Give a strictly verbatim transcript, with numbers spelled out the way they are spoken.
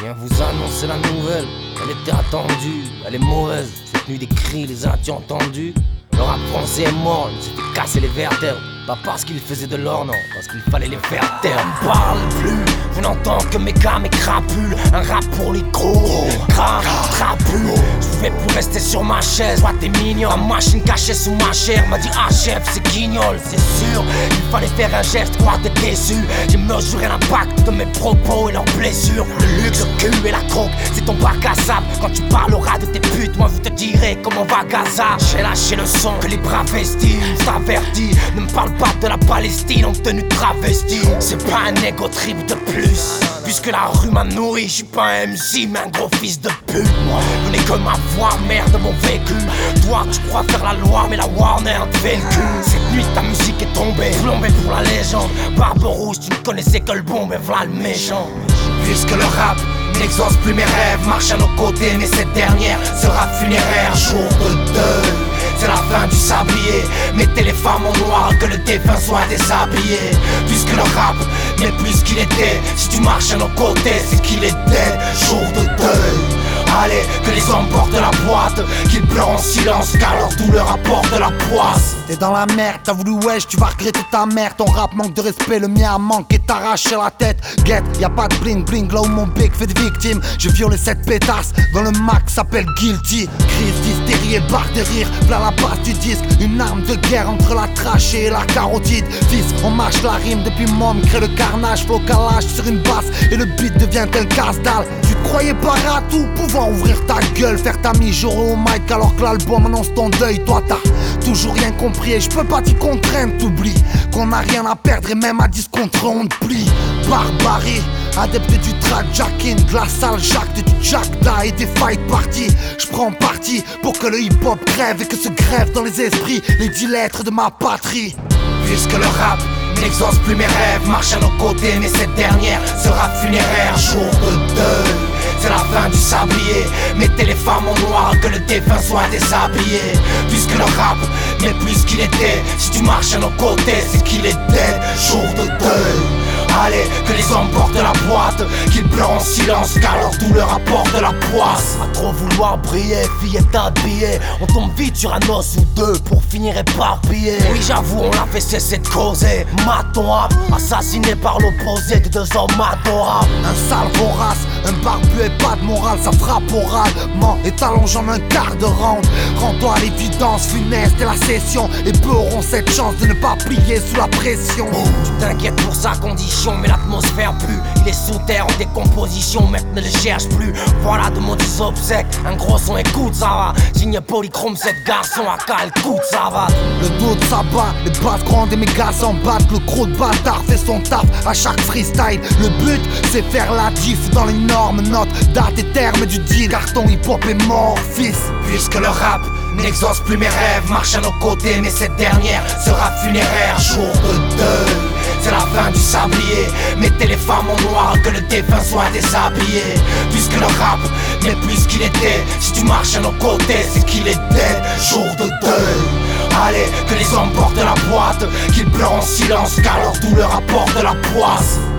viens vous annoncer la nouvelle. Elle était attendue, elle est mauvaise. Cette nuit des cris, les as-tu entendus? Le rap français est mort, il s'était cassé les vertèbres. Pas parce qu'il faisait de l'or, non, parce qu'il fallait les faire taire. On parle plus, je n'entends que mes gars, mes crapules. Un rap pour les gros, grave, trapu. Je pouvais plus rester sur ma chaise, ouais t'es mignon. Ma machine cachée sous ma chair m'a dit ah chef c'est guignol. C'est sûr, il fallait faire un geste, croire t'es déçu. J'ai mesuré l'impact de mes propos et leurs blessures. Le luxe, le cul et la croque, c'est ton bac à sable. Quand tu parleras de tes putes, moi je te dirai comment va Gaza. J'ai lâché le son que les bras vestis, t'avertis. Ne me parle pas de la Palestine en tenue de travesti. C'est pas un ego trip de plus, puisque la rue m'a nourri. J'suis pas un M C mais un gros fils de pute. Moi, je n'ai que ma voix, merde mon vécu. Toi tu crois faire la loi mais la Warner te fait le cul. Cette nuit ta musique est tombée, plombée pour la légende. Barbe rouge tu ne connaissais que le bon mais v'là le méchant. Puisque le rap n'exauce plus mes rêves, marche à nos côtés mais cette dernière sera funéraire. Jour de deuil, c'est la fin du sablier. Mettez les femmes en noir, que le défunt soit déshabillé. Puisque le rap n'est plus ce qu'il était. Si tu marches à nos côtés, c'est qu'il est dead. Jour de deuil, allez, que les hommes portent la boîte, qu'ils pleurent en silence car leur douleur apporte de la poisse. T'es dans la merde, t'as voulu wesh, tu vas regretter ta mère. Ton rap manque de respect, le mien a manqué, t'arraché la tête. Get, y'a pas de bling bling, là où mon bec fait des victimes. J'ai violé cette pétasse, dans le max s'appelle Guilty. Crise d'hystérie et barre de rire, plein la base du disque. Une arme de guerre entre la trachée et la carotide. Fils, on marche la rime depuis môme, crée le carnage, flow calage sur une basse. Et le beat devient tel casse-dalle. Tu te croyais pas à tout, pouvoir ouvrir ta gueule, faire ta mi-journée au mic alors que l'album annonce ton deuil. Toi t'as toujours rien compris et je peux pas t'y contraindre. T'oublies qu'on a rien à perdre et même à dix contre on te plie. Barbarie, adepte du track-jacking, de la salle jacte, du jack-da et des fight parties. J'prends parti pour que le hip-hop crève et que se grève dans les esprits les dix lettres de ma patrie. Puisque le rap n'exauce plus mes rêves, marche à nos côtés mais cette dernière sera funéraire. Jour de deuil, c'est la fin du sablier. Mettez les femmes en noir, que le défunt soit déshabillé. Puisque le rap n'est plus ce qu'il était. Si tu marches à nos côtés, c'est qu'il est dead. Jour de deuil, allez, que les hommes portent la boîte, qu'ils pleurent en silence car leur douleur apporte de la poisse. À trop vouloir briller, fillette habillée, on tombe vite sur un os ou deux pour finir éparpillé. Oui j'avoue on l'a fait cesser de causer. Maton rap, assassiné par l'opposé de deux hommes adorables. Un sale vorace, un barbu et pas de morale, ça frappe oralement et t'allonge en un quart de round. Rends-toi à l'évidence funeste et la session, et peu auront cette chance de ne pas plier sous la pression. Tu t'inquiètes pour sa condition mais l'atmosphère pue. Il est sous terre en décomposition, mec ne le cherche plus. Voilà de maudits obsèques, un gros son écoute ça va. Signe polychrome, cette garçon à cal coûte ça va. Le dos de s'abat, les basses grandes et mes gars s'en battent. Le gros de bâtard fait son taf à chaque freestyle. Le but c'est faire la diff dans les normes, notes, date et termes du deal. Carton hip-hop est mort fils. Puisque le rap n'exauce plus mes rêves, marche à nos côtés mais cette dernière sera funéraire. Jour de deuil, c'est la fin du sablier. Mettez les femmes en noir, que le défunt soit déshabillé. Puisque le rap n'est plus ce qu'il était. Si tu marches à nos côtés, c'est qu'il est dead. Jour de deuil, allez, que les hommes portent la boîte, qu'ils pleurent en silence car leur douleur apporte de la poisse.